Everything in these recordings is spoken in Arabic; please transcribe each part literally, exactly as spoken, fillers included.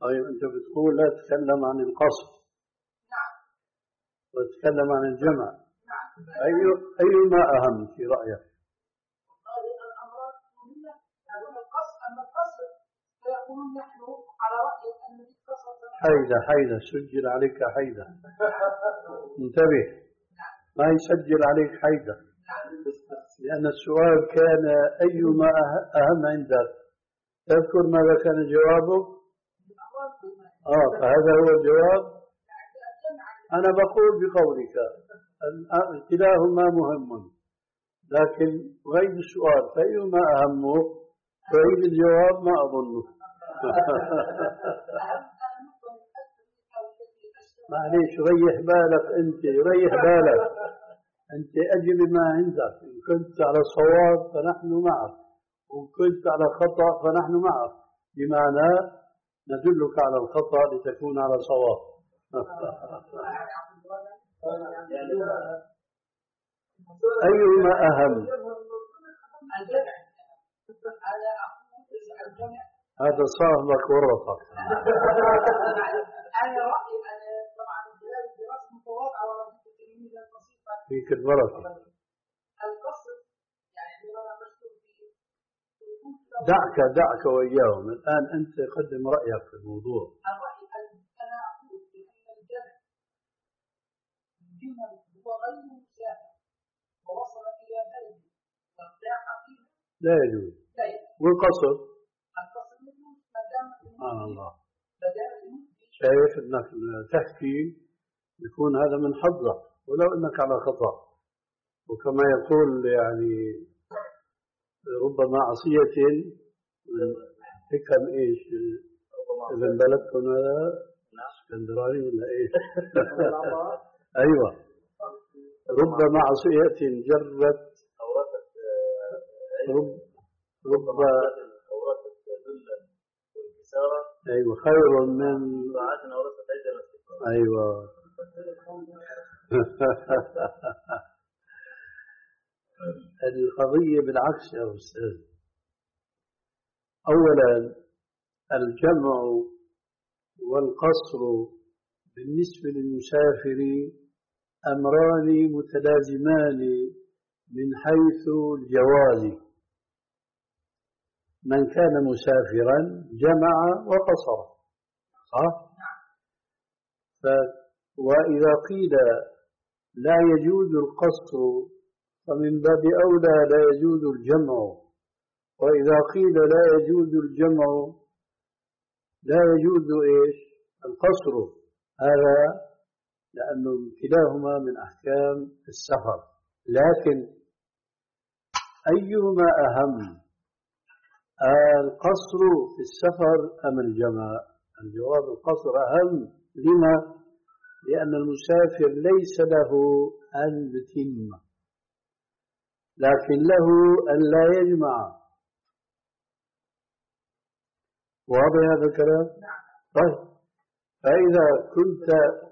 طيب أنت بتقول لا تتكلم عن القصر وتتكلم عن الجمع، أي أيما أهم في رأيك؟ الأمراض مهمة أن القصر أن القصر فيقولون نحن على رأي أن القصر حيدة حيدة سجل عليك حيدة انتبه ما يسجل عليك حيدة، لأن السؤال كان أيما أهم عندك، تذكر ماذا كان جوابك؟ آه فهذا هو الجواب. أنا بقول بقولك كلاهما مهم، لكن غير السؤال فأيما أهم غير الجواب ما أظنه. معليش ريح بالك أنت، ريح بالك أنت، أجل ما عندك، إن كنت على صواب فنحن معك، وإن كنت على خطأ فنحن معك، بمعنى ندلك على الخطأ لتكون على صواب. أيهما أهم؟ هذا صاحبك ورطك. أنا رأيي أنا طبعا دراسة متواضعة ورغبة التلميذ البسيطة فيك البركة. القصر يعني أنا مشهور فيه. دعك دعك وإياهم الآن، أنت قدم رأيك في الموضوع. الرأي أنا أقول بأن الجمع جمل هو غير مسافر ووصل إلى بلد وارتاح فيه لا يجوز. والقصر القصر يجوز ما دام سبحان الله. بدأ شايف انك تحكي يكون هذا من حظك ولو انك على خطأ، وكما يقول يعني ربما عصية من حكم ايش ابن بلدكم هذا اسكندراني ولا ايش؟ ايوه، ربما عصية جرت رب رب أيوة خير من أيوة. القضية بالعكس يا أستاذ. أولا الجمع والقصر بالنسبة للمسافر أمران متلازمان من حيث الجواز. من كان مسافرا جمع وقصر صح؟ ف وإذا قيل لا يجوز القصر فمن باب أولى لا يجوز الجمع، وإذا قيل لا يجوز الجمع لا يجوز إيش؟ القصر. هذا لأنه كلاهما من أحكام السفر. لكن أيهما أهم، القصر في السفر أم الجمع؟ الجواب القصر أهم. لما؟ لأن المسافر ليس له أن يتم، لكن له أن لا يجمع. واضح هذا الكلام؟ طيب فإذا كنت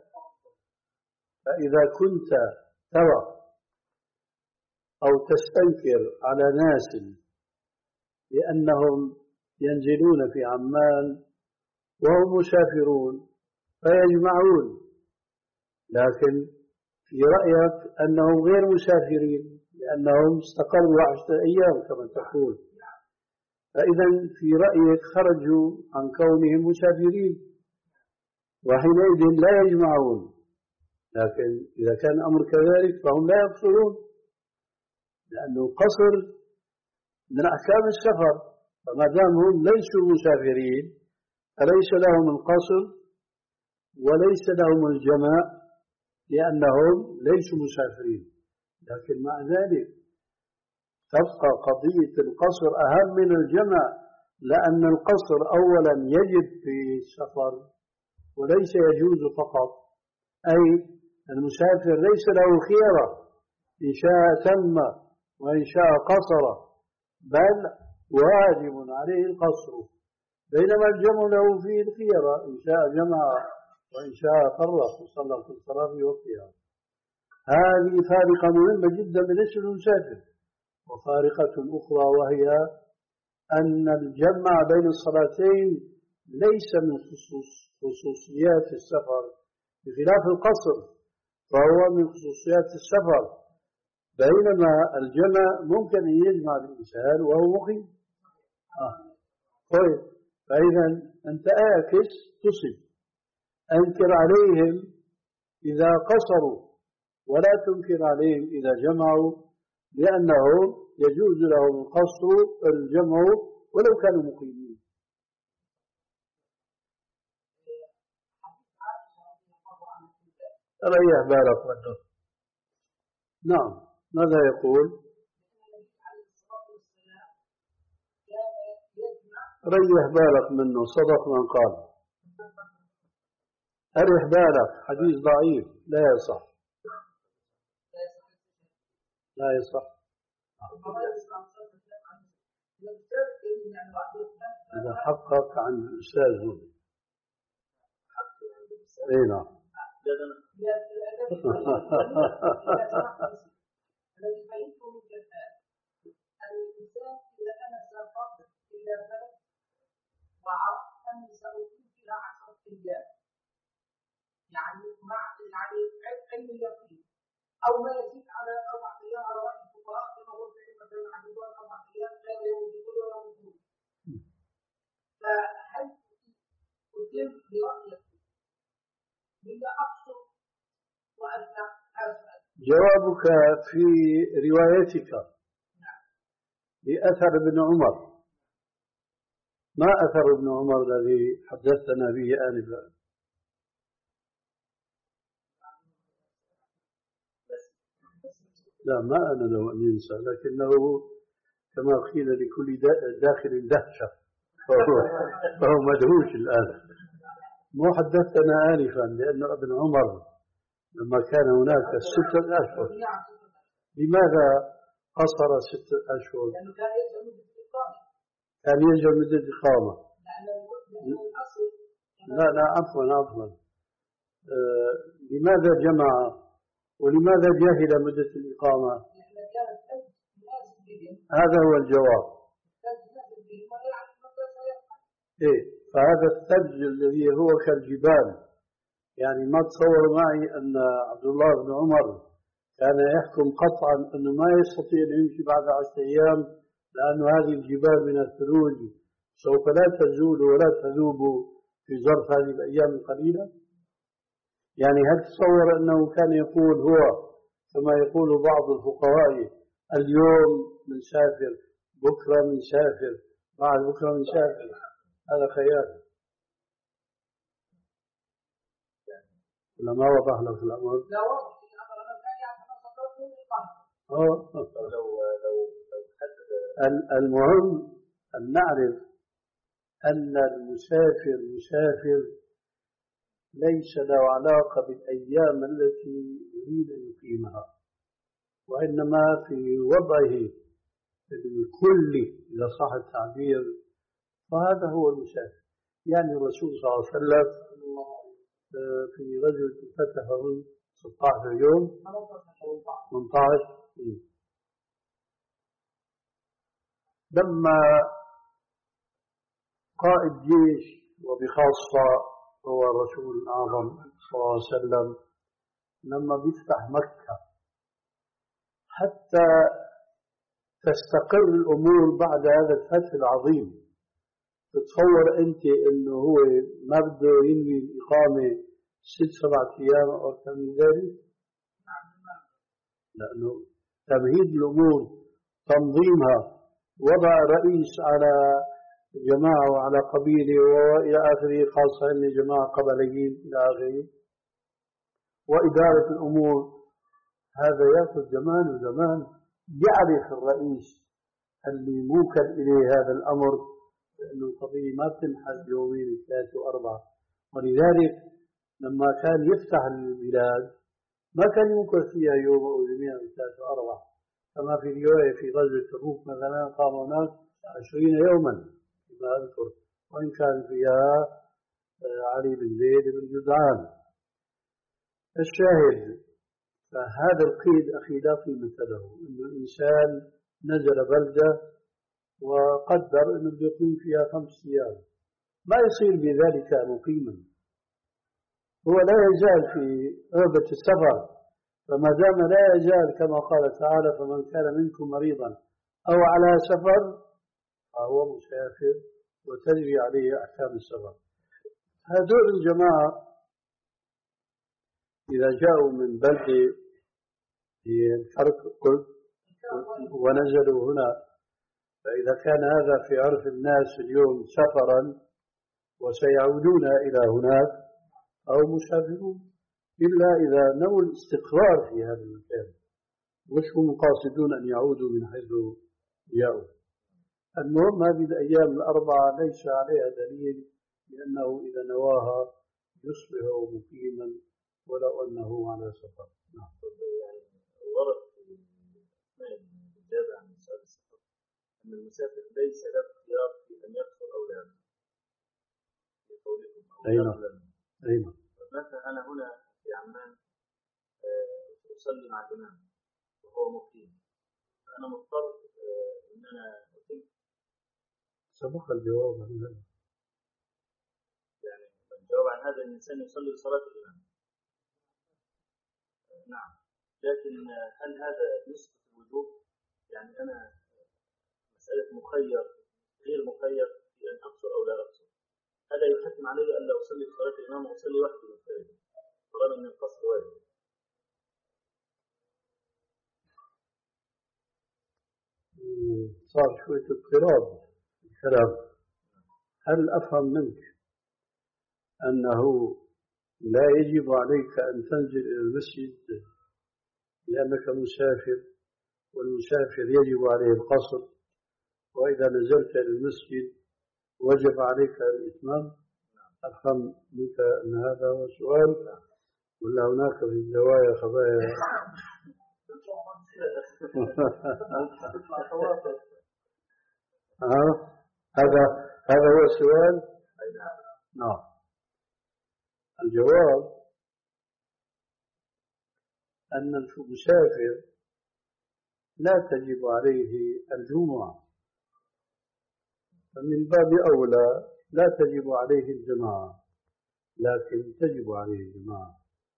فإذا كنت ترى أو تستنكر على ناس لأنهم ينزلون في عمان وهم مسافرون فيجمعون، لكن في رأيك أنهم غير مسافرين لأنهم استقروا عشرة أيام كما تقول، فإذا في رأيك خرجوا عن كونهم مسافرين وحينئذ لا يجمعون. لكن إذا كان الأمر كذلك فهم لا يقصرون، لأنه القصر من أحكام السفر، فما دام هم ليسوا مسافرين فليس لهم القصر وليس لهم الجمع لأنهم ليسوا مسافرين. لكن مع ذلك تبقى قضية القصر أهم من الجمع، لأن القصر أولا يجب في السفر وليس يجوز فقط، أي المسافر ليس له خيرة، إن شاء تم وإن شاء قصر، بل واجب عليه القصر، بينما الجمع له فيه الخيرة، إن شاء جمع وإن شاء فرق وصلى في الصلاة في وقتها. هذه فارقة مهمة جدا بالنسبة للمسافر. وفارقة أخرى وهي أن الجمع بين الصلاتين ليس من خصوص خصوصيات السفر بخلاف القصر، فهو من خصوصيات السفر، بينما الجمع ممكن أن يجمع الإنسان وهو مقيم. آه. طيب، فإذا أنت آكس تصب، أنكر عليهم إذا قصروا ولا تنكر عليهم إذا جمعوا، لأنه يجوز لهم القصر الجمع ولو كانوا مقيمين. ريح بالك منه. نعم، ماذا يقول؟ ريح بالك منه، صدق من قال. أريح بالك، حديث ضعيف لا يصح، لا يصح. إذا حقق عن الأستاذ هنا. إيه نعم. الذي فهمته من الآن أن الإنسان إذا أنا سافرت إلى بلد وعرفت أني سأقيم فيها عشرة أيام، يعني مع يعني علم اليقين أو ما يزيد على أربع أيام على رأي الفقهاء كما هو في علم مثلا عن أربع أيام غير يوم الدخول ولا يوم الخروج. فهل أتم برأيك بما أقصد وأنا أسأل؟ جوابك في روايتك بأثر ابن عمر. ما أثر ابن عمر الذي حدثنا به آنفا؟ لا، ما أنا لو أن ينسى، لكنه كما قيل لكل داخل دهشة، فهو, فهو مدهوش الآن. مو حدثنا آنفا لأن ابن عمر لما كان هناك ستة أشهر، لماذا قصر ستة أشهر؟ لأنه كان يلزم مدة الإقامة. كان يلزم مدة الإقامة. لا لا عفوا عفوا آه لماذا جمع ولماذا جاهل مدة الإقامة؟ هذا هو الجواب. إيه، فهذا الثلج الذي هو كالجبال، يعني ما تصور معي أن عبد الله بن عمر كان يحكم قطعا أنه ما يستطيع أن يمشي بعد عشرة أيام لأن هذه الجبال من الثلوج سوف لا تزول ولا تذوب في ظرف هذه الأيام القليلة. يعني هل تصور أنه كان يقول هو كما يقول بعض الفقهاء اليوم نسافر، بكرة نسافر، بعد بكرة نسافر؟ هذا خيال. ولا ما وضح لك الأمر؟ لا واضح الأمر، أنا كان يعرف أن صدرت من الإقامة. لو لو لو المهم أن نعرف أن المسافر مسافر ليس له علاقة بالأيام التي يريد أن يقيمها، وإنما في وضعه الكلي إذا صح التعبير، فهذا هو المسافر. يعني الرسول صلى الله عليه وسلم في رجل فتحه ستة عشر يوم ثمانية عشر لما قائد جيش وبخاصة هو الرسول الأعظم صلى الله عليه وسلم لما بيفتح مكة حتى تستقر الأمور بعد هذا الفتح العظيم، تتصور أنت أنه هو ما بده ينوي الإقامة ست سبعة أيام أو أكثر من ذلك؟ لأنه تمهيد الأمور تنظيمها، وضع رئيس على جماعة وعلى قبيلة وإلى آخره، خاصة أن جماعة قبليين إلى آخره، وإدارة الأمور، هذا يأخذ زمان وزمان. يعرف الرئيس اللي موكل إليه هذا الأمر لأنه القضية ما بتنحل يومين ثلاثة وأربعة، ولذلك لما كان يفتح البلاد ما كان يمكن فيها يوم أو يومين أو ثلاثة وأربعة، كما في رواية في غزوة تبوك مثلا قام هناك عشرين يوما كما أذكر، وإن كان فيها علي بن زيد بن جدعان. الشاهد فهذا القيد أخي لا قيمة له، إنه الإنسان نزل بلدة وقدر إنه بيقيم فيها خمس أيام، ما يصير بذلك مقيما، هو لا يزال في رغبة السفر، فما دام لا يزال كما قال تعالى فمن كان منكم مريضا أو على سفر فهو مسافر وتجري عليه أحكام السفر. هذول الجماعة إذا جاءوا من بلدة في الفرق ونزلوا هنا، فإذا كان هذا في عرف الناس اليوم سفرا وسيعودون إلى هناك أو مسافرون، إلا إذا نووا الاستقرار في هذا المكان مش هم قاصدون أن يعودوا من حيث جاءوا. المهم هذه الأيام الأربعة ليس عليها دليل، لأنه إذا نواها يصبح مقيما ولو أنه على سفر. نعم. يعني ورد في الزيادة عن مسألة السفر أن المسافر ليس له اختيار في أن يقصر أو لا يقصر في قولكم أو لا. أيوة. مثلا أنا هنا في عمان أصلي مع الإمام وهو مقيم، فأنا مضطر إن أنا أتم. سبق الجواب عن هذا. يعني الجواب عن هذا أن الإنسان يصلي صلاة الإمام. نعم، لكن هل هذا يسقط الوجوب؟ يعني أنا مسألة مخير غير مخير في أن أقصر أو لا أقصر، هذا يحتم علي أن لا أصلي صلاة الإمام وأصلي وحدي منفردا طالما أن القصر واجب. صار شوية اضطراب الكلام. هل أفهم منك أنه لا يجب عليك أن تنزل إلى المسجد لأنك مسافر، والمسافر يجب عليه القصر، وإذا نزلت إلى المسجد وجب عليك الإتمام؟ أفهم منك أن هذا هو السؤال، ولا هناك في الزوايا خبايا؟ هذا هذا هو السؤال. نعم. الجواب أن المسافر لا تجب عليه الجمعة، فمن باب أولى لا تجب عليه الجماعة، لكن تجب عليه الجماعة.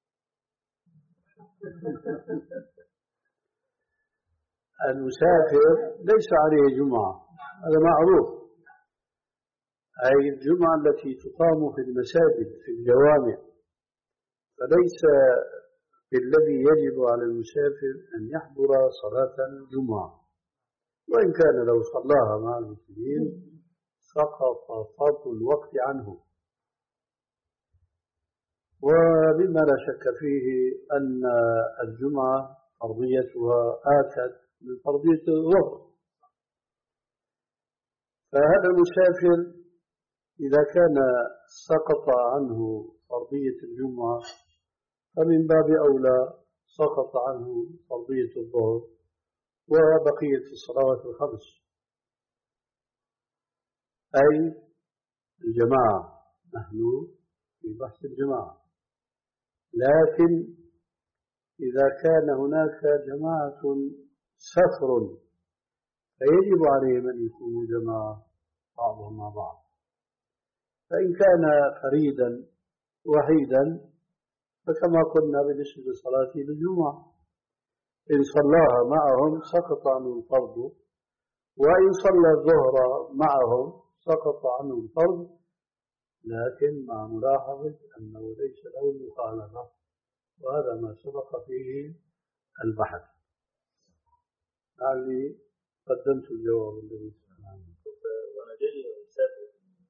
المسافر ليس عليه جمعة، هذا معروف، أي الجمعة التي تقام في المساجد في الجوامع، فليس الذي يجب على المسافر أن يحضر صلاة الجمعة، وإن كان لو صلاها مع المسلمين سقط فرض الوقت عنه. ومما لا شك فيه أن الجمعة فرضيتها آكد من فرضية الظهر، فهذا المسافر إذا كان سقط عنه فرضية الجمعة فمن باب أولى سقط عنه فرضية الظهر وبقية الصلوات الخمس، أي الجماعة. نحن في بحث الجماعة، لكن إذا كان هناك جماعة سفر فيجب عليهم أن يكونوا جماعة بعضهم مع بعض. فإن كان فريدا وحيدا فكما قلنا بالنسبة لصلاة الجمعة إن صلاها معهم سقط عنه الفرض، وإن صلى الظهر معهم سقط عنه الفرض، لكن مع ملاحظة أنه ليس له المخالفة، وهذا ما سبق فيه البحث. لعلي قدمت الجواب الذي سمعناه. وأنا جاي مسافر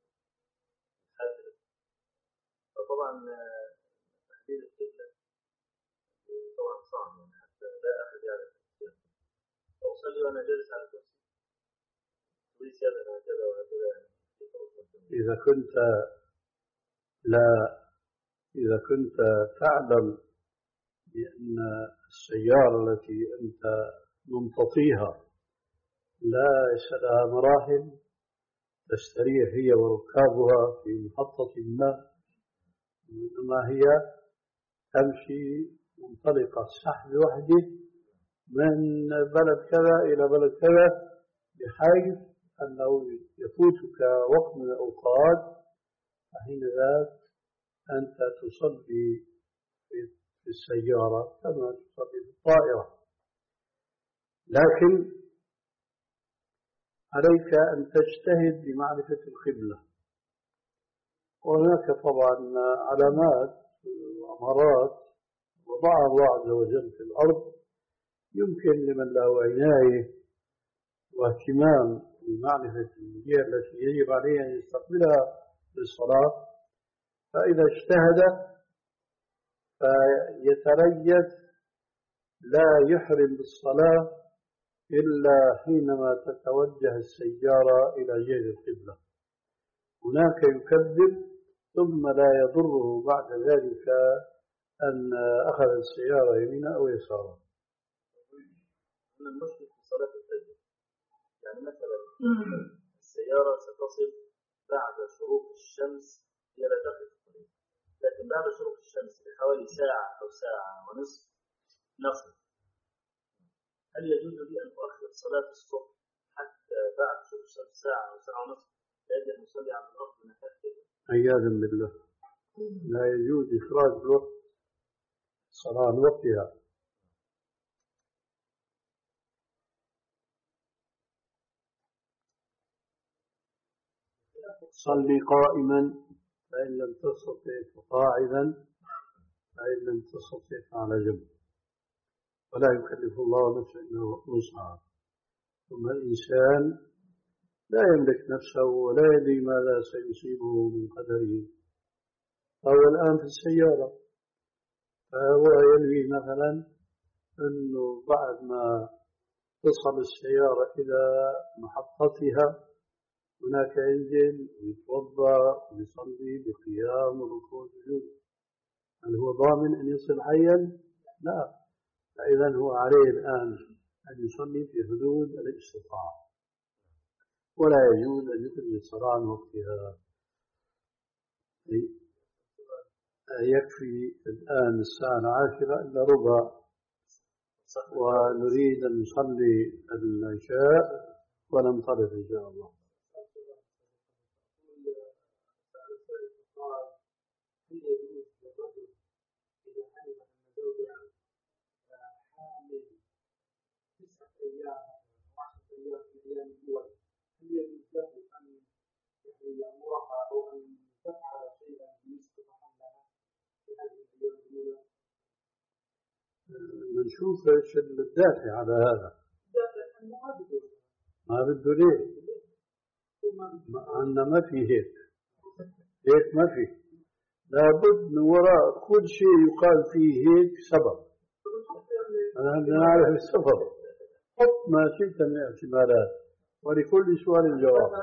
فطبعا تحديد القبلة طبعا صعب، يعني حتى لا أحد يعرف لو أصلي وأنا جالس على الكرسي وليس يدنا هكذا وهكذا. إذا كنت لا إذا كنت تعلم بأن السيارة التي أنت ممتطيها ليس لها مراحل تستريح هي وركابها في محطة ما، إنما هي تمشي منطلقة سحب وحده من بلد كذا إلى بلد كذا، بحيث أنه يفوتك وقت من الأوقات حين ذاك أنت تصلي في السيارة كما تصلي في الطائرة، لكن عليك أن تجتهد لمعرفة القبلة. وهناك طبعا علامات وأمارات وضعها الله عز وجل في الأرض يمكن لمن له عناية واهتمام بمعرفة الجهة التي يجب عليه أن يستقبلها للصلاة، فإذا اجتهد فيتريث لا يحرم بالصلاة إلا حينما تتوجه السيارة إلى جهة القبلة، هناك يكبر ثم لا يضره بعد ذلك أن أخذ السيارة يمينا أو يسارا. من المشكلة في صلاة الفجر، يعني مثلا السيارة ستصل بعد شروق الشمس إلى داخل الطريق، لكن بعد شروق الشمس بحوالي ساعة أو ساعة ونصف نصل، هل يجوز لي أن أؤخر صلاة الصبح حتى بعد شروق الشمس ساعة أو ساعة ونصف لأجل أن أصلي على الأرض ونحفظ؟ عياذا بالله، لا يجوز إخراج الوقت صلاة وقتها. صلي قائما فإن لم تستطع فقاعدا فإن لم تستطع فعلى جنب، ولا يكلف الله نفسا إلا وسعها. ثم الإنسان لا يملك نفسه ولا يدري ماذا سيصيبه من قدره. فهو الآن في السيارة، فهو ينوي مثلا أنه بعد ما تصل السيارة إلى محطتها هناك ينزل ويتوضأ ويصلي بقيام وركوع وسجود. هل هو ضامن أن يصل حيا؟ لا. فإذا هو عليه الآن أن يصلي في حدود الاستطاعة، ولا يجوز أن يخرج الصلاة عن وقتها. يكفي الآن الساعة العاشرة إلا ربع، ونريد أن نصلي العشاء وننطلق إن شاء الله. نشوف ايش الدافع على هذا. ما بده ليه؟ عندنا ما في هيك، هيك ما في. لابد من وراء كل شيء يقال فيه هيك سبب. أنا بدنا نعرف السبب. حط ما شئت من احتمالات، ولكل سؤال جواب.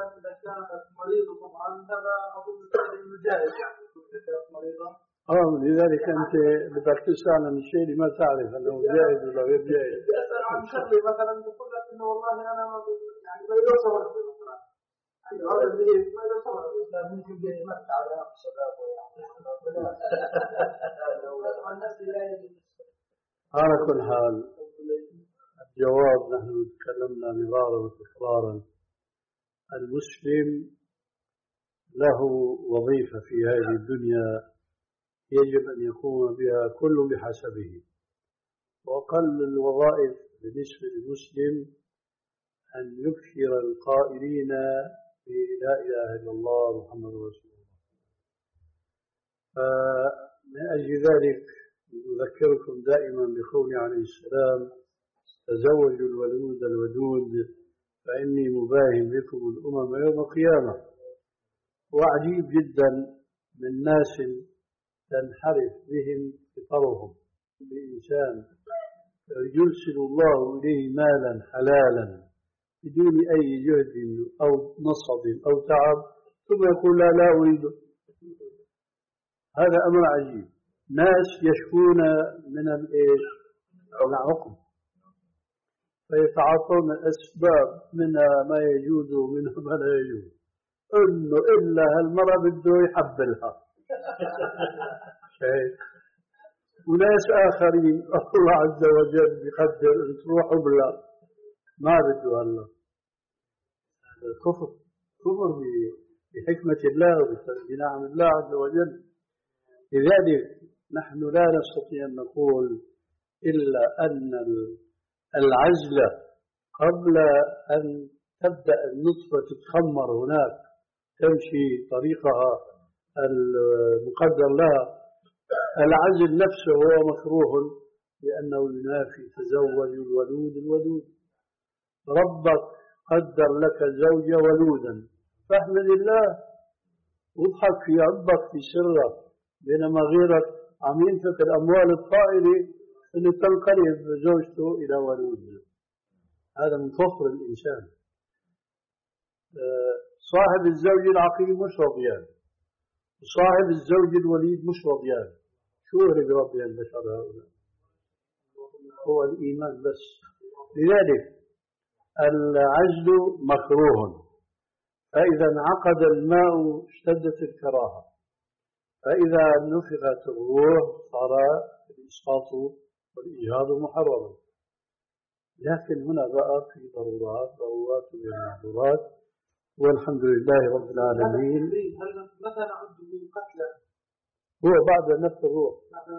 آه لذلك أنت بدك تسأل عن الشيء اللي ما تعرف أنه جائز ولا غير جائز. عن شغلي مثلا تقول لك إنه والله أنا يعني ما يوصل مثلا هذا اللي ما يوصل ممكن يتمتع على شبابه يعني. على كل حال الجواب نحن تكلمنا مرارا وتكرارا. المسلم له وظيفة في هذه الدنيا يجب أن يقوم بها كل بحسبه، وأقل الوظائف بالنسبة للمسلم أن يبشر القائلين بلا إله إلا الله محمد رسول الله. فمن أجل ذلك نذكركم دائما بقول عليه السلام: تزوجوا الولود الودود فإني مباهم بكم الأمم يوم القيامة. وعجيب جدا من ناس تنحرف بهم فطرهم بإنسان يرسل الله إليه مالا حلالا بدون أي جهد أو نصب أو تعب، ثم يقول لا لا أريده. هذا أمر عجيب. ناس يشكون من الإيش؟ العقم، فيتعاطون الأسباب منها ما يجوز ومنها ما لا يجوز. إنه إلا هالمرة بده يحبلها شيء. وناس آخرين الله عز وجل يقدر أن تروحوا بلا ما بده الله. هذا كفر، كفر بحكمة الله وبنعم الله عز وجل. لذلك نحن لا نستطيع أن نقول إلا أن العزل قبل أن تبدأ النطفة تتخمر هناك تمشي طريقها المقدر لها، العزل نفسه هو مكروه لأنه ينافي تزوج الولود الودود. ربك قدر لك زوجة ولودا فاحمد الله واضحك في ربك في سرك، بينما غيرك عم ينفق الأموال الطائلة اللي تنقلب زوجته إلى ولود. هذا من فخر الإنسان. صاحب الزوج العقيم مش رضيان، وصاحب الزوج الوليد مش رضيان. شو يريد ربي البشر هؤلاء؟ هو الإيمان بس. لذلك العزل مكروه، فإذا انعقد الماء اشتدت الكراهة، فإذا نفخت الروح صار الإسقاط والإجهاض محرما. لكن هنا بقى في ضرورات ضرورات ومحظورات، والحمد لله رب العالمين. متى نعد قتلا؟ هو بعد نفس الروح.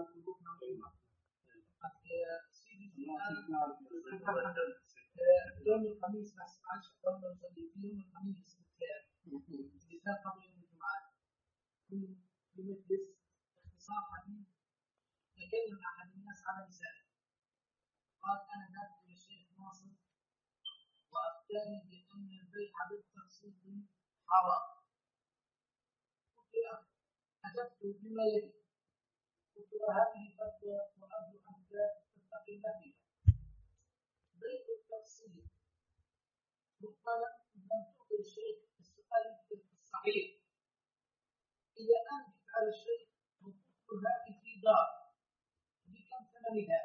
يوم الخميس بس معلش قبل يوم الخميس بالذات قبل يوم الجمعة في مجلس اختصار حديث تكلم أحد الناس على رسالة قال أنا ذهبت إلى الشيخ ناصر وأفتاني بأن البيع بالتقسيط حرام. قلت له أجبت بما يلي، قلت له هذه فتوى وأرجو أنك تتقي الله فيها. بيع التقسيط ربما لم تعطي الشيخ السؤال الصحيح. إذا أنت على الشيء وقلت هذه في دار بكم ثمنها؟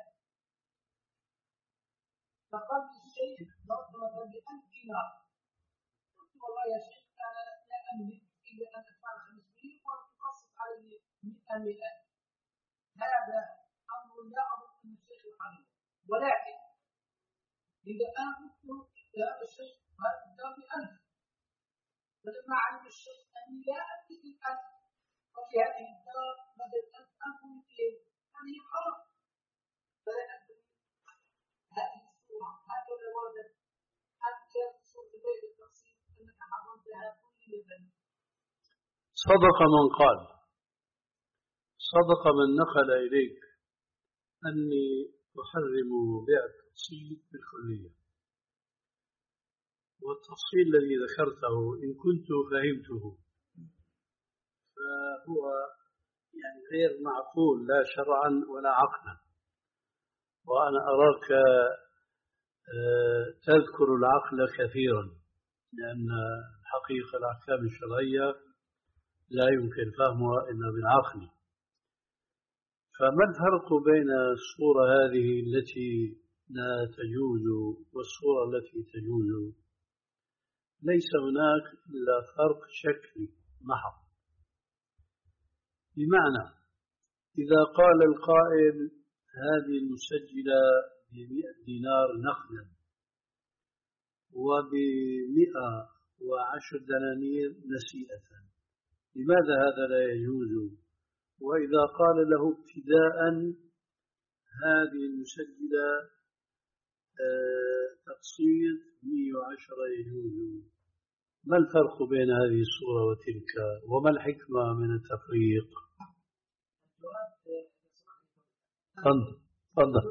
فقال لي الشيخ ربما بألف دينار. قلت والله يا شيخ أنا لا أملك إلا أن أدفع خمسمائة وتقسط علي مئة مئة. هذا أمر لا أظن أن الشيخ يحرمه، ولكن إذا أنا قلت هذا الشيء هذا الدار بألف، فلما علم الشيخ أني لا أملك الألف وفي هذه الدار بدل ألف ألف ومئتين، هذه حرام. فلا أدري هذه الصورة هكذا وردت أم كانت صورة بيع التقسيط أنك حرمتها كليا؟ صدق من قال، صدق من نقل إليك أني أحرم بيع التقسيط بالكلية. والتفصيل الذي ذكرته إن كنت فهمته فهو يعني غير معقول لا شرعا ولا عقلا، وأنا أراك تذكر العقل كثيرا، لأن حقيقة الأحكام الشرعية لا يمكن فهمها إلا بالعقل. فما الفرق بين الصورة هذه التي لا تجوز والصورة التي تجوز؟ ليس هناك إلا فرق شكلي محض. بمعنى إذا قال القائل هذه المسجلة بمئة دينار نقدا وبمئة وعشر دنانير نسيئة، لماذا هذا لا يجوز؟ وإذا قال له ابتداء هذه المسجلة تقسيط مئة وعشرة يجوز، ما الفرق بين هذه الصورة وتلك؟ وما الحكمة من التفريق؟ تفضل تفضل.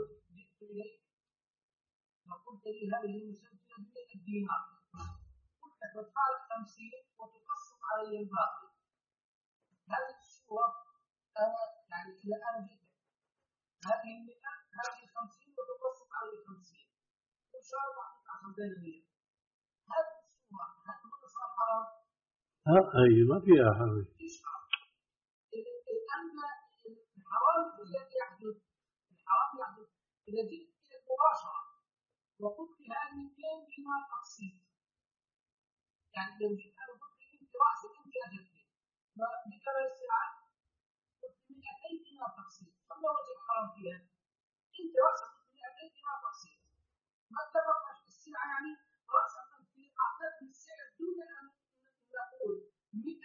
فقلت لي هذه المسجلة بمئة دينار، قلت لك تدفع خمسين وتقسط علي الباقي. هذه الصورة أنا يعني إلى الآن جدا هذه المئة هذه خمسين وتقسط علي خمسين وإن شاء الله عشر دنانير. هذه الصورة هل هو صار حرام؟ ها أي ما فيها حرام. إيش حرام؟ أما الحرام الذي يحدث الحرام يحدث إذا جئت إلى المباشرة وقلت هذه مئتين دينار تقسيط، يعني لو جئت أنا قلت لي أنت رأسك أنت أجلتني بكذا السلعة قلت مئتين دينار تقسيط، فما وجه الحرام فيها؟ أنت رأسك مئتين دينار تقسيط، ما اتفقناش في السلعة، يعني رأسك أنت أعطتني السعر دون أن نقول مئة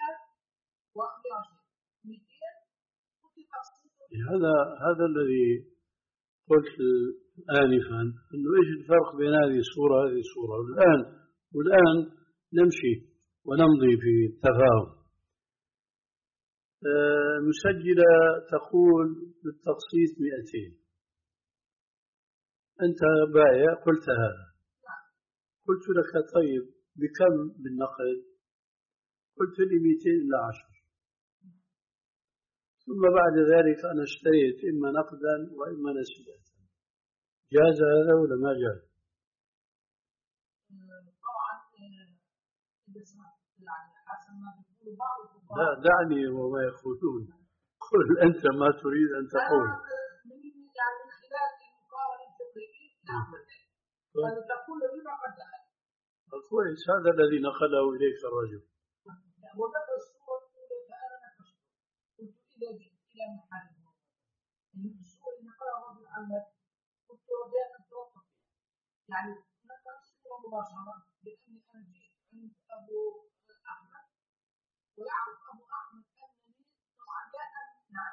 واحد وعشرين مئتين وفي تقسيط. هذا هذا الذي قلت آنفا أنه إيش الفرق بين هذه الصورة وهذه الصورة. والآن والآن نمشي ونمضي في التفاهم. آه مسجلة تقول بالتقسيط مئتين، أنت بايع قلت هذا، قلت لك طيب بكم بالنقد؟ قلت لي مئتين إلى عشر، ثم بعد ذلك أنا اشتريت إما نقدا وإما نسيئة، جاز هذا ولا ما جاز؟ طبعا إذا سمحت يعني حسب ما بيقولوا بعض الفقهاء. لا دعني وما يقولون، قل أنت ما تريد أن تقول. من يعني من خلال المقارنة الفقهية نعم أن تقول الربا قد دخل. كويس، هذا الذي نقله إليك الرجل. وذكر الصورة الأولى فأنا نقشت قلت إذا جئت إلى محل يعني الصورة اللي نقلها الرجل عنك قلت رجاء أن توقف يعني نقل الصورة مباشرة لأني أنا جئت عند أبو أحمد ويعرف أبو أحمد أنني طبعا لا أملك نعم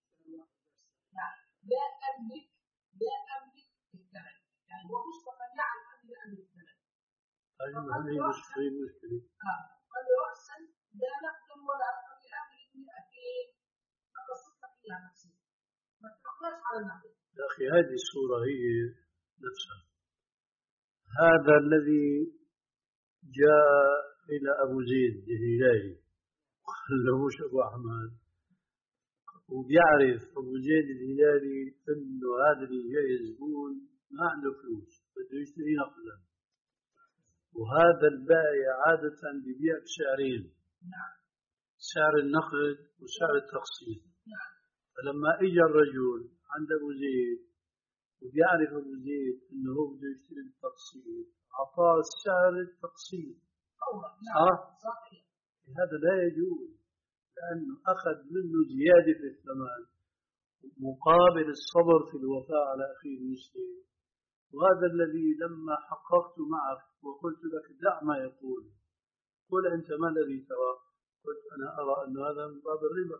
لا أملك لا أملك الثمن يعني هو مسبقا يعرف أني لا أملك الثمن. هذه مشكلة. قال رأسا لا نقدم ولا أقل أمر مئتين فقصدت فيها نفسي ما تقدرش على النقد. يا أخي هذه الصورة هي نفسها. هذا الذي جاء إلى أبو زيد الهلالي قال له مش أبو أحمد، وبيعرف أبو زيد الهلالي إنه هذا اللي جاي زبون ما عنده فلوس بده يشتري نقدا، وهذا البائع عادة بيبيع بسعرين، سعر النقد وسعر التقسيط. فلما اجى الرجل عند ابو زيد وبيعرف ابو زيد انه هو بده يشتري التقسيط اعطاه سعر التقسيط. صح؟ هذا لا يجوز لانه اخذ منه زياده في الثمن مقابل الصبر في الوفاء على اخيه المسلم. وهذا الذي لما حققت معك وقلت لك دع ما يقول، قل أنت ما الذي ترى؟ قلت أنا أرى أن هذا من باب الربا.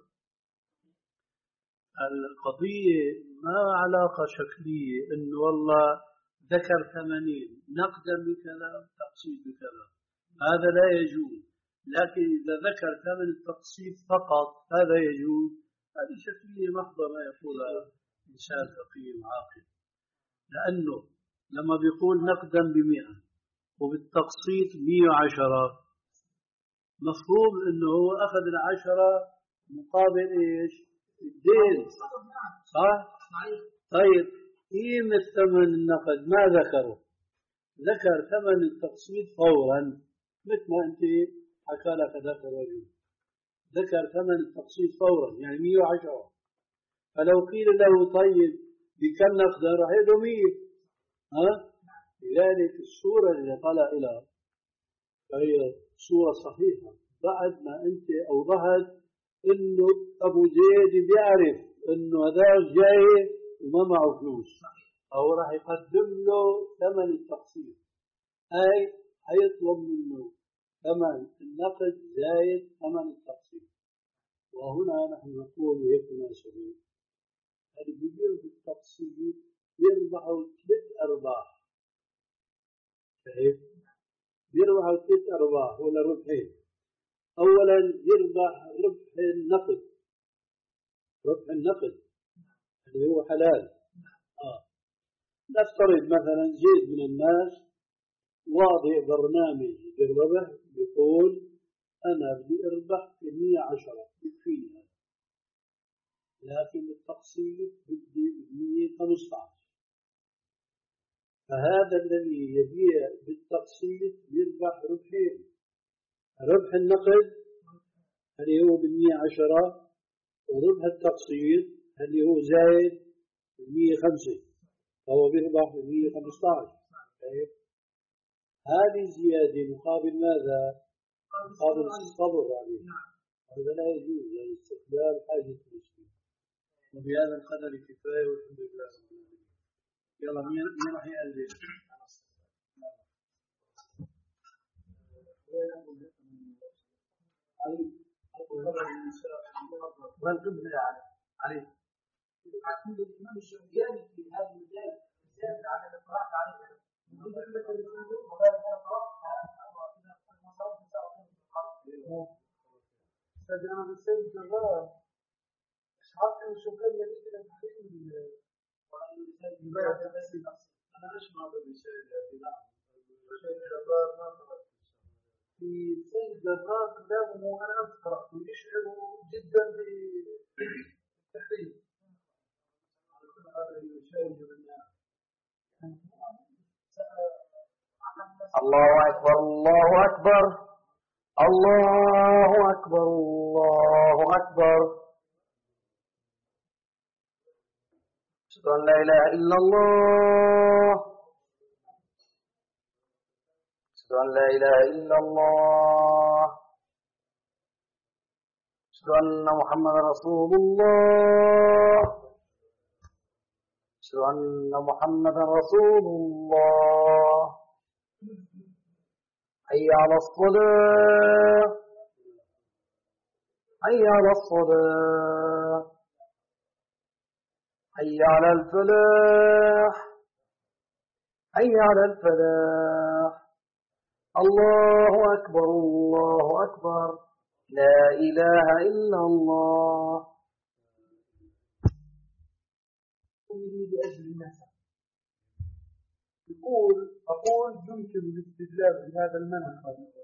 القضية ما علاقة شكلية إنه والله ذكر ثمانين نقدا بكذا تقسيط بكذا، هذا لا يجوز. لكن إذا ذكر ثمن التقسيط فقط هذا يجوز. هذه شكلية محضة ما يقولها إنسان فقيه عاقل. لأنه لما بيقول نقدا بمئة وبالتقسيط مئة وعشرة مفهوم انه هو اخذ العشرة مقابل ايش؟ الدين. صح؟ طيب قيمة ثمن النقد ما ذكره؟ ذكر ثمن التقسيط فورا مثل ما انت حكى لك ذاك الرجل، ذكر ثمن التقسيط فورا يعني مئة وعشرة. فلو قيل له طيب بكم نقدا راح يقول مئة. ها؟ لذلك الصورة اللي قال إلى فهي صورة صحيحة بعد ما أنت أوضحت إنه أبو زيد بيعرف إنه هذا جاي وما معه فلوس أو راح يقدم له ثمن التقسيط، أي حيطلب منه ثمن النقد زايد ثمن التقسيط. وهنا نحن نقول هيك مناسبة اللي بيبيعوا بالتقسيط يربحوا ثلاث أرباح. كيف؟ يربحوا ثلاث أرباح ولا ربحين. أولا يربح ربح النقد، ربح النقد اللي هو حلال. آه. نفترض مثلا زيد من الناس واضع برنامج للربح بيقول أنا بدي أربح في مئة وعشرة يكفيني، لكن التقسيط بدي مئة وخمسة عشر. فهذا الذي يبيع بالتقسيط يربح ربحين، ربح النقد اللي هو بالمئة وعشرة وربح التقسيط اللي هو زايد بالمئة وخمسة، فهو بيربح بالمئة وخمسة عشر. هذه زيادة مقابل ماذا؟ مقابل الصبر عليه. هذا لا يجوز يعني استقبال حاجة المسلم. وبهذا القدر كفاية والحمد لله رب العالمين. يلا مين مين راح يأذن؟ علي والقبلة يعني عليه. عند الإمام الشوكاني في هذه البداية زاد على الإطلاق عليها. يقول لك الرسول وذلك أطلقها أمر إذا استاذ انا بالسيد الجرار اشعرت ان الشوكاني يجب الى تحريم البيع بس انا اسمع بالرسائل هذه. نعم السيد الجرار ما قرأت في السيد الجرار كلامه انا اذكر يشعر جدا بالتحريم. هذا يشاهد الناس. الله أكبر الله أكبر الله أكبر الله أكبر. أشهد أن لا إله إلا الله أشهد أن لا إله إلا الله أشهد أن محمدا رسول الله أشهد أن محمدا رسول الله. حي على الصلاة حي على الصلاة حي على الفلاح حي على الفلاح. الله أكبر الله أكبر لا إله إلا الله. لأجل الناس يقول أقول يمكن الاستدلال بهذا المنهج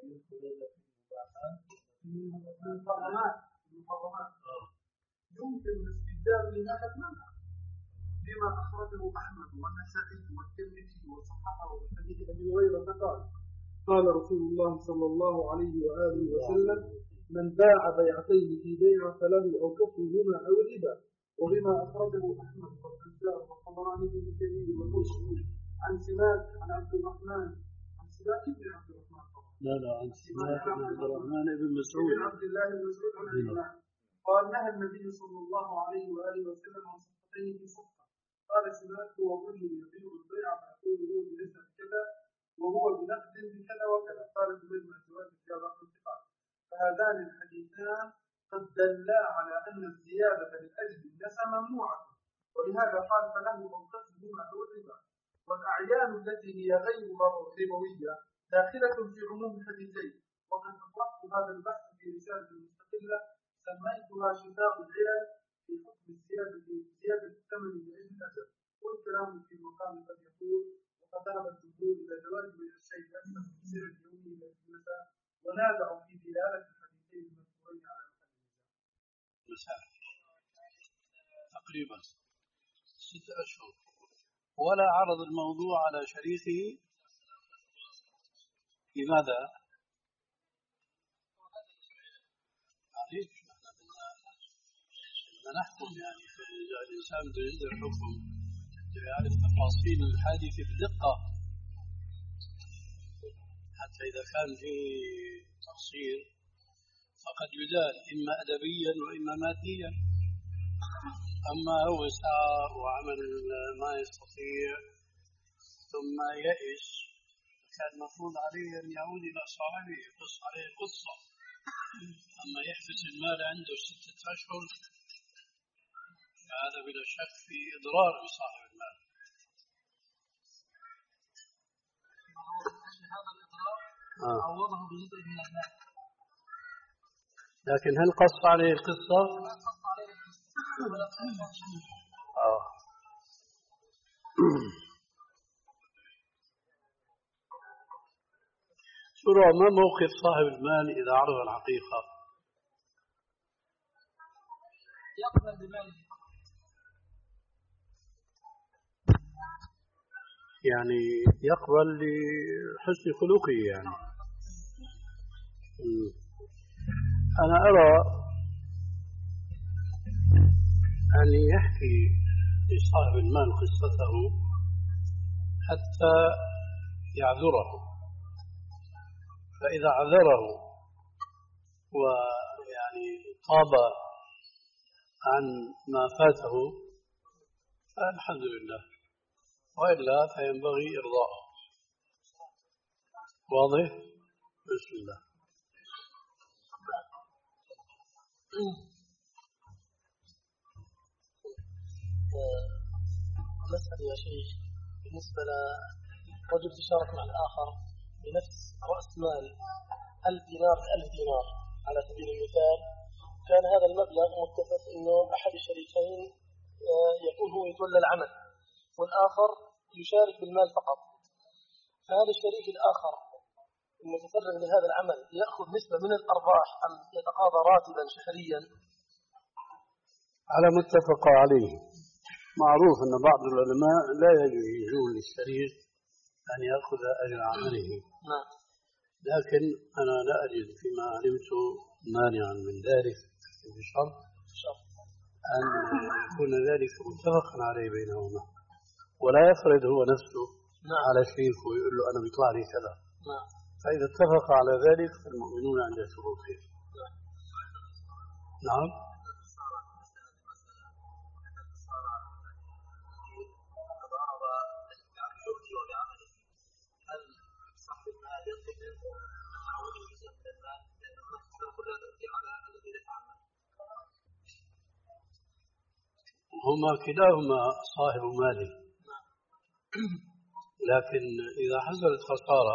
من المحرمات المحرمات يمكن الاستدلال بهذا المنهج بما أخرجه أحمد والنسائي والترمذي وصححه من حديث أبي هريرة قال قال رسول الله صلى الله عليه وآله وسلم من باع بيعتين في بيع فله أو كفرهما أو ربا. وبما أخرجه أحمد والبزار والطبراني بن كثير والمسلم عن سماك عن عبد الرحمن عن سماك بن عبد الرحمن لا لا عن سماك بن عبد الرحمن بن مسعود بن عبد الله بن مسعود عن الإمام قال نهى النبي صلى الله عليه وآله وسلم عن صفقتين في صفقة. قال سماك هو رجل يبيع البيع فيقول هو بنسبة كذا وهو بنقد بكذا وكذا. قال زبير بن الزواج في رقم الثقات. فهذان الحديثان قد دلا على أن الزيادة لأجل النسى ممنوعة ولهذا قال فله موقفهما أو الربا. والأعيان التي هي غير ربوية داخلة في عموم الحديثين. وقد أطلقت هذا البحث في رسالة مستقلة سميتها شفاء العلل في حكم الزيادة زيادة الثمن لأجل الأجل. والكلام في المقام قد يقول وقد ذهب الجمهور إلى جواز بيع الشيء أكثر من سعر اليومي إلى النسى ونازعوا في دلالة الحديثين المذكورين على المسألة تقريبا ست أشهر ولا عرض الموضوع على شريكه. لماذا؟ يعني نحكم يعني إذا الإنسان بده ينزل حكم يعرف تفاصيل الحادث بدقة حتى إذا كان في تقصير فقد يدان إما أدبيا وإما ماديا. أما هو سعى وعمل ما يستطيع ثم يئس كان المفروض عليه أن يعود إلى صاحبه يقص عليه قصة. أما يحبس المال عنده ستة أشهر فهذا بلا شك في إضرار بصاحب المال. هذا الإضرار عوضه بجزء من المال. لكن هل قص عليه القصة؟ آه. سورة ما موقف صاحب المال إذا عرض الحقيقة؟ يقبل بماله يعني يقبل لحسن خلقه يعني. أنا أرى أن يحكي لصاحب المال قصته حتى يعذره. فإذا عذره ويعني طاب عن ما فاته فالحمد لله وإلا فينبغي إرضاءه. واضح؟ بسم الله. مسألة يا شيخ بالنسبة لرجل تشارك مع الآخر بنفس رأس مال ألف دينار ألف دينار على سبيل المثال، كان هذا المبلغ متفق إنه أحد الشريكين يكون هو يتولى العمل والآخر يشارك بالمال فقط، فهذا الشريك الآخر المتفرغ لهذا العمل يأخذ نسبة من الأرباح أم يتقاضى راتبا شهريا؟ على متفق عليه. معروف أن بعض العلماء لا يجوز للشريك أن يأخذ أجر عمله، لكن أنا لا أجد فيما علمت مانعا من ذلك بشرط أن يكون ذلك متفقا عليه بينهما، ولا يفرض هو نفسه على شريك ويقول له أنا بيطلع لي كذا. فإذا اتفق على ذلك فالمؤمنون عند شروطهم. نعم. هما كلاهما صاحب ماله، لكن إذا حصلت خسارة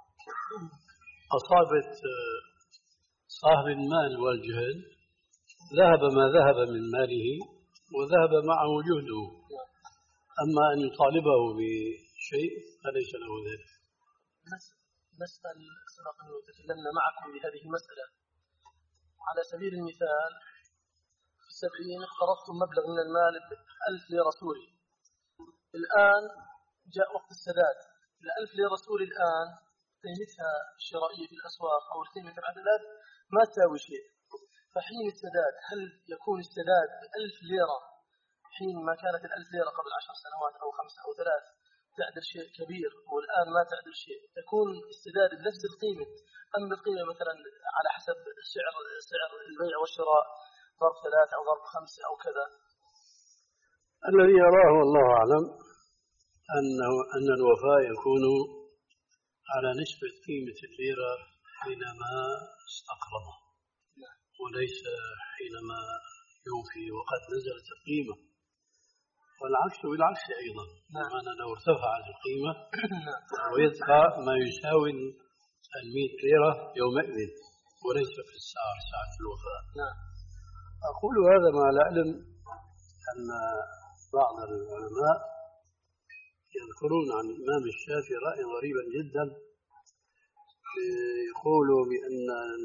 أصابت صاحب المال والجهد ذهب ما ذهب من ماله وذهب معه جهده، أما أن يطالبه بشيء فليس له ذلك. نسأل سبق أن تكلمنا معكم بهذه المسألة. على سبيل المثال في السبعين اقترضتم مبلغ من المال ألف ليرة سوري، الآن جاء وقت السداد، الألف ليرة سوري الآن قيمتها الشرائية في الأسواق أو القيمة العدلات ما تساوي شيء، فحين السداد هل يكون السداد بألف ليرة حين ما كانت الألف ليرة قبل عشر سنوات أو خمسة أو ثلاث تعدل شيء كبير والآن ما تعدل شيء، تكون السداد بنفس القيمة أم بالقيمة مثلا على حسب سعر سعر البيع والشراء ضرب ثلاثة أو ضرب خمسة أو كذا؟ الذي يراه والله أعلم أنه أن الوفاء يكون على نسبة قيمة الليرة حينما استقرضه وليس حينما يوفي وقد نزلت القيمة، والعكس بالعكس أيضا، بمعنى لو ارتفعت القيمة ويدفع ما يساوي المئة ليرة يومئذ وليس في الساعة ساعة الوفاة. أقول هذا مع العلم أن بعض العلماء يذكرون عن الإمام الشافعي رأي غريبا جدا، يقولوا بأن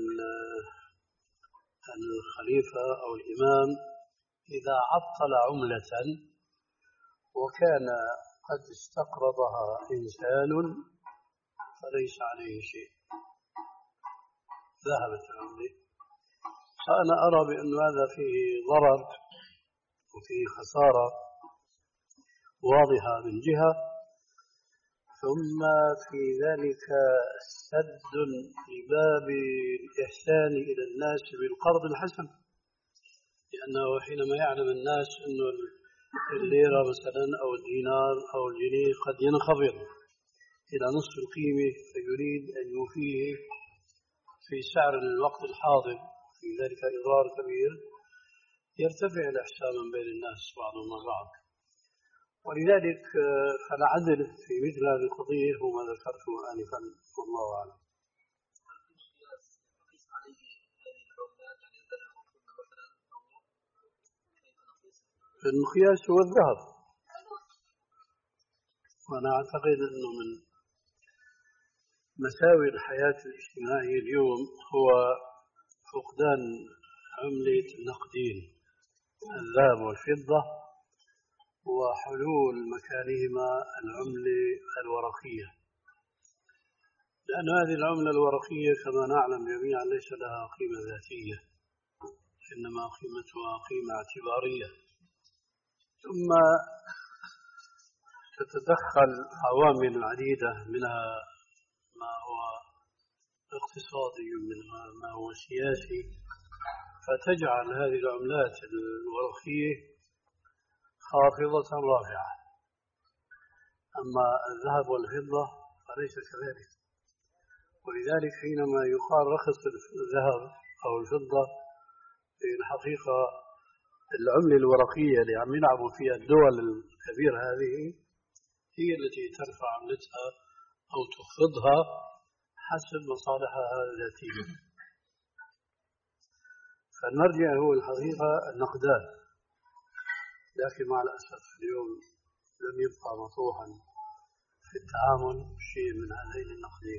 الخليفة أو الإمام إذا عطل عملة وكان قد استقرضها إنسان فليس عليه شيء، ذهبت العملة. فأنا أرى بأن هذا فيه ضرر وفيه خسارة واضحة من جهة، ثم في ذلك سد لباب الإحسان إلى الناس بالقرض الحسن، لأنه حينما يعلم الناس أن الليرة مثلا أو الدينار أو الجنيه قد ينخفض إلى نصف القيمة فيريد أن يوفيه في سعر الوقت الحاضر، في ذلك إضرار كبير، يرتفع الإحسان بين الناس بعضهم بعض. ولذلك فالعدل في مثل هذه القضية هو ما ذكرته آنفا والله أعلم. المقياس هو الذهب، وأنا أعتقد أنه من مساوئ الحياة الاجتماعية اليوم هو فقدان عملة النقدين الذهب والفضة وحلول مكانهما العملة الورقية، لأن هذه العملة الورقية كما نعلم جميعا ليس لها قيمة ذاتية، إنما قيمتها قيمة اعتبارية، ثم تتدخل عوامل عديدة منها ما هو اقتصادي ومنها ما هو سياسي، فتجعل هذه العملات الورقية خافضة رافعة، أما الذهب والفضة فليس كذلك. ولذلك حينما يقال رخص الذهب أو الفضة في الحقيقة العملة الورقية اللي عم يلعبوا فيها الدول الكبيرة هذه هي التي ترفع عملتها أو تخفضها حسب مصالحها الذاتية. فالمرجع هو الحقيقة النقدان، لكن مع الأسف اليوم لم يبقى مطروحا في التعامل شيء من هذين النقدين.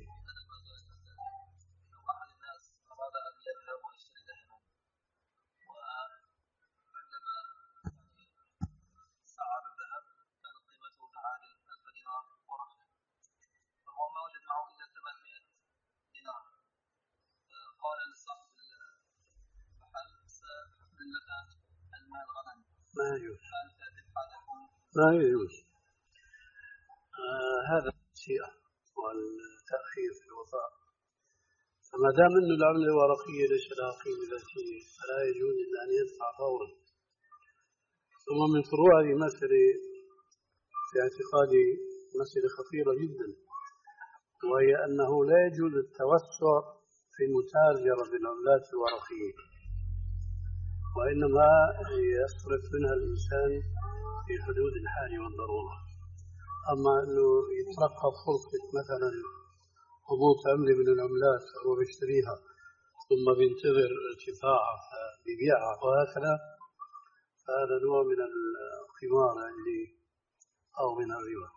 ما يجوز ما يجوز آه هذا الشيء والتأخير في الوفاء. فما دام أن العملة الورقية ليس لها قيمة ذاتية فلا يجوز إلا أن يدفع فورا. ثم من فروع هذه المسألة في اعتقادي مسألة خطيرة جدا، وهي أنه لا يجوز التوسع في المتاجرة بالعملات الورقية، وإنما يصرف منها الإنسان في حدود الحاجة والضرورة. أما أنه يترقب فرصة مثلا هبوط عملة من العملات فهو بيشتريها ثم بينتظر ارتفاعها فبيبيعها وهكذا، فهذا نوع من القمار عندي أو من الربا.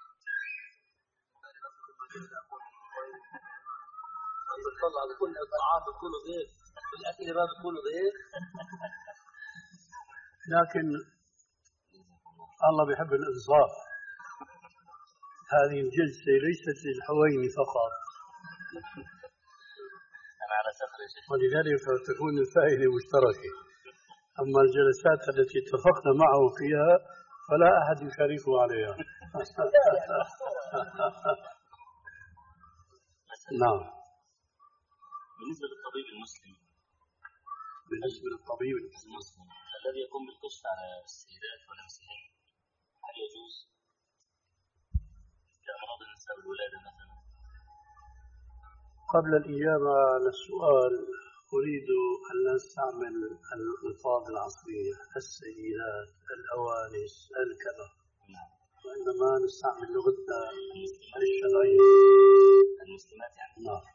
تطلع بكل الطعام بكل ضيف والأكل ما بكل ضيف. لكن الله بيحب الإنصاف. هذه الجلسة ليست للحوين فقط، ولذلك فتكون الفائدة مشتركة. أما الجلسات التي اتفقنا معه فيها فلا أحد يشاركه عليها. نعم. بالنسبة للطبيب المسلم بالنسبة للطبيب المسلم الذي يقوم بالكشف على السيدات ولمسهن، هل يجوز كأمراض النساء والولادة مثلا؟ قبل الإجابة على السؤال أريد أن نستعمل الألفاظ العصرية، السيدات، الأوانس، الكذا، وإنما نستعمل لغتنا الشرعية. المسلمات يعني. نعم.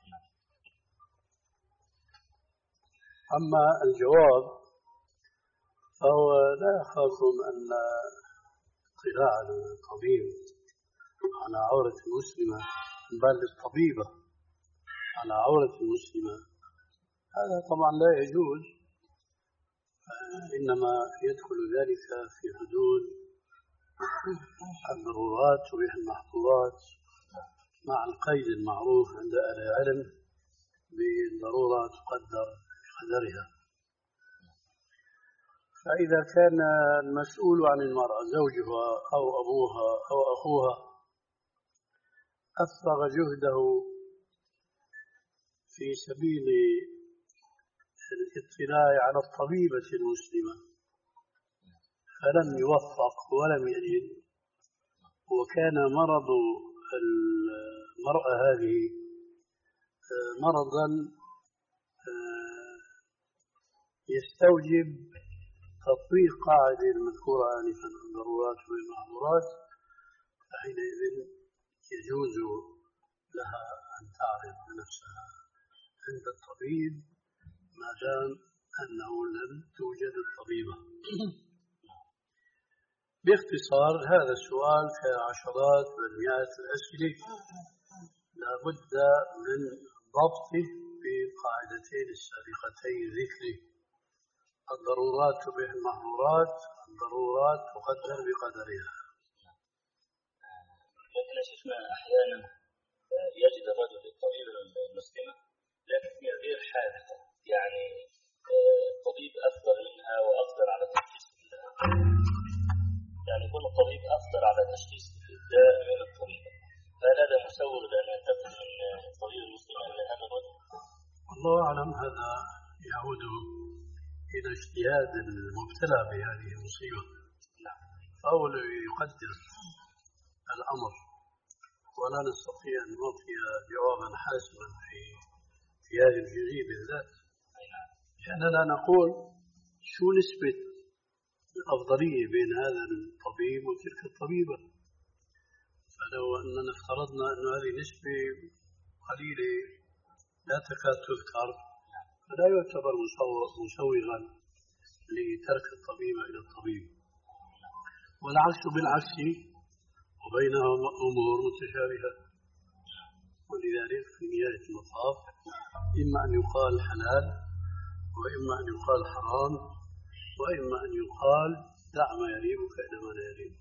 أما الجواب فهو لا يخافون أن اطلاع الطبيب على عورة المسلمة بل الطبيبة على عورة المسلمة هذا طبعا لا يجوز، إنما يدخل ذلك في حدود الضرورات والمحظورات مع القيد المعروف عند أهل العلم بالضرورة تقدر بقدرها. فإذا كان المسؤول عن المرأة زوجها أو أبوها أو أخوها أفرغ جهده في سبيل الاطلاع على الطبيبة المسلمة فلم يوفق ولم يجد، وكان مرض المرأة هذه مرضا يستوجب تطبيق قاعدة المذكورة آنفا الضرورات والمحظورات، فحينئذ يجوز لها أن تعرض نفسها عند الطبيب ما دام أنه لم توجد الطبيبة. باختصار هذا السؤال كعشرات بل مئات الأسئلة لا بد من ضبطه بقاعدتين السابقتين ذكره: الضرورات تبيح المحظورات، الضرورات تقدر بقدرها. لكن شيخنا أحيانا يجد الرجل الطبيب المسلمة لكن هي غير حادثة، يعني الطبيب أفضل منها وأقدر على تشخيص يعني يكون الطبيب أقدر على تشخيص الداء من الطبيب، فهل هذا مسوغ لأن ينتقل من الطبيب المسلم إلى هذا الرجل؟ الله أعلم. هذا يعود إلى اجتهاد المبتلى بهذه المصيبة، فهو يقدر الأمر ولا نستطيع أن نعطي جوابا حاسما في في هذه الجزئية بالذات، لأننا نقول شو نسبة الأفضلية بين هذا الطبيب وتلك الطبيبة؟ فلو أننا افترضنا أن هذه نسبة قليلة لا تكاد تذكر فلا يعتبر مسوغا لترك الطبيب إلى الطبيب، والعكس بالعكس، وبينهم أمور متشابهة. ولذلك في نهاية المطاف إما أن يقال حلال، وإما أن يقال حرام، وإما أن يقال دع ما يريبك إلى ما لا يريبك.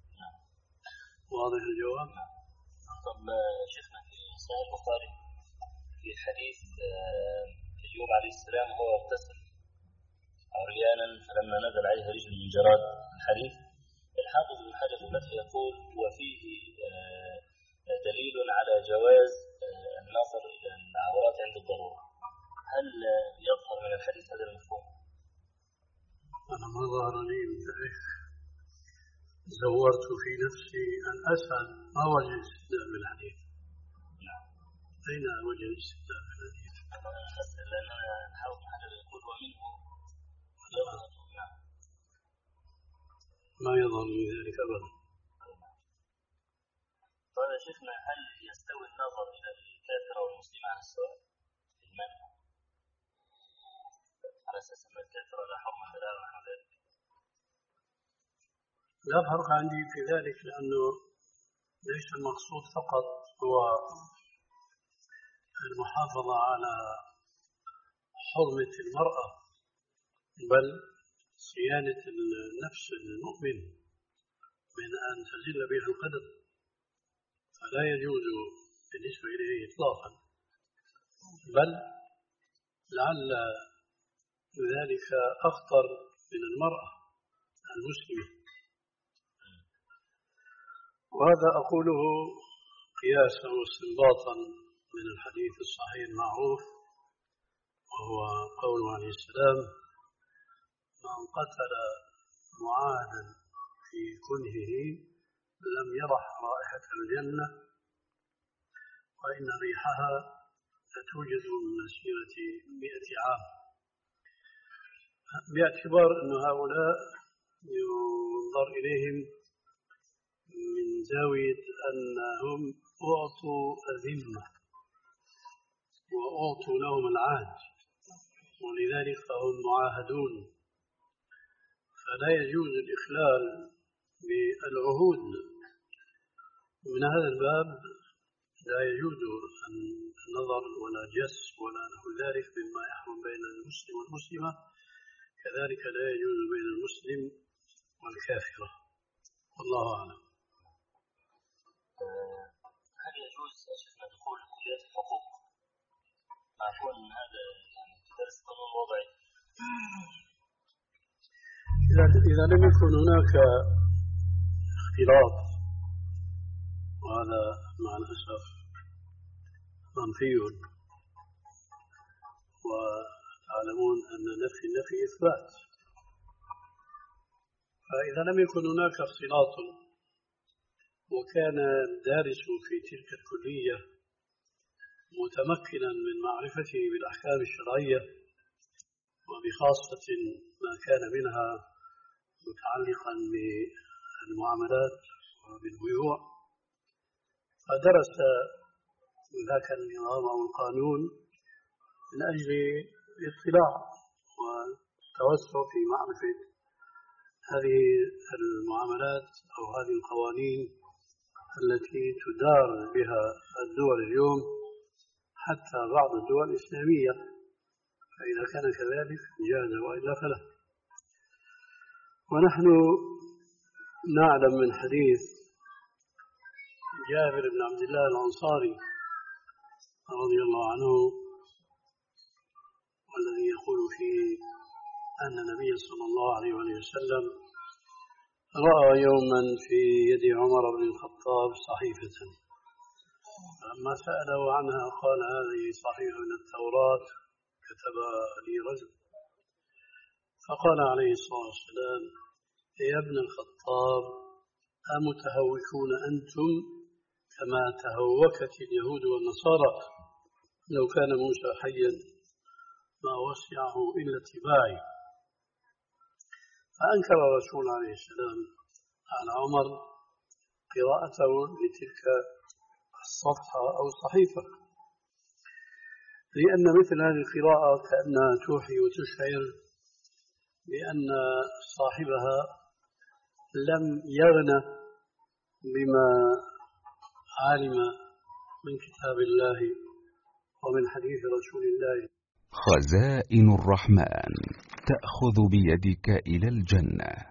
واضح الجواب؟ طب شيخنا في صحيح البخاري في حديث أيوب عليه السلام هو اغتسل عريانا فلما نزل عليه رجل من جراد الحديث، الحافظ ابن حجر الفتح يقول وفيه دليل على جواز النظر إلى العورات عند الضرورة. هل يظهر من الحديث هذا المفهوم؟ أنا ما ظهر لي من ذلك، زورت في نفسي أن أسأل ما وجه الاستدلال بالحديث؟ نعم. أين وجه الاستدلال بالحديث؟ أسأل لأن الحافظ ابن حجر يقول ومنه يظهر. نعم. ما يظهر لي ذلك أبدا. قال شيخنا هل يستوي النظر إلى الكافر والمسلم على السواء في المنع على أساس أن الكافر لا حرمة له ونحو ذلك؟ لا فرق عندي في ذلك، لأنه ليس المقصود فقط هو المحافظة على حرمة المرأة، بل صيانة النفس المؤمن من أن تزل بها القدم، فلا يجوز بالنسبة إليه إطلاقا، بل لعل ذلك أخطر من المرأة المسلمة. وهذا أقوله قياسا واستنباطا من الحديث الصحيح المعروف، وهو قوله عليه السلام من قتل معاهدا في كنهه لم يرح رائحة الجنة وإن ريحها لتوجد من مسيرة مئة عام، باعتبار أن هؤلاء ينظر إليهم من زاوية أنهم أعطوا الذمة وأعطوا لهم العهد، ولذلك فهم معاهدون، فلا يجوز الإخلال بالعهود. من هذا الباب لا يجوز النظر ولا جس ولا نحو ذلك مما يحرم بين المسلم والمسلمة، كذلك لا يجوز بين المسلم والكافرة، والله أعلم. هل يجوز شيخنا دخول كليات الحقوق مع كون هذا يعني تدرس القانون الوضعي؟ إذا لم يكن هناك اختلاط، وهذا مع الأسف منفي، وتعلمون أن نفي النفي إثبات، فإذا لم يكن هناك اختلاط وكان الدارس في تلك الكلية متمكنا من معرفته بالأحكام الشرعية وبخاصة ما كان منها متعلقا بالمعاملات وبالبيوع، فدرس ذاك النظام أو القانون من أجل الاطلاع والتوسع في معرفة هذه المعاملات أو هذه القوانين التي تدار بها الدول اليوم، حتى بعض الدول الإسلامية، فإذا كان كذلك جاز وإلا فلا. ونحن نعلم من حديث جابر بن عبد الله الأنصاري رضي الله عنه والذي يقول فيه أن النبي صلى الله عليه وسلم رأى يوما في يد عمر بن الخطاب صحيفة، فلما سأله عنها قال هذه صحيفة من التوراة كتبها لي رجل، فقال عليه الصلاة والسلام يا ابن الخطاب أمتهوكون أنتم كما تهوكت اليهود والنصارى، لو كان موسى حيا ما وسعه إلا اتباعي. فأنكر الرسول عليه السلام على عمر قراءته لتلك الصفحة أو الصحيفة، لأن مثل هذه القراءة كأنها توحي وتشعر بأن صاحبها لم يغنى بما علم من كتاب الله ومن حديث رسول الله. خزائن الرحمن تأخذ بيدك إلى الجنة.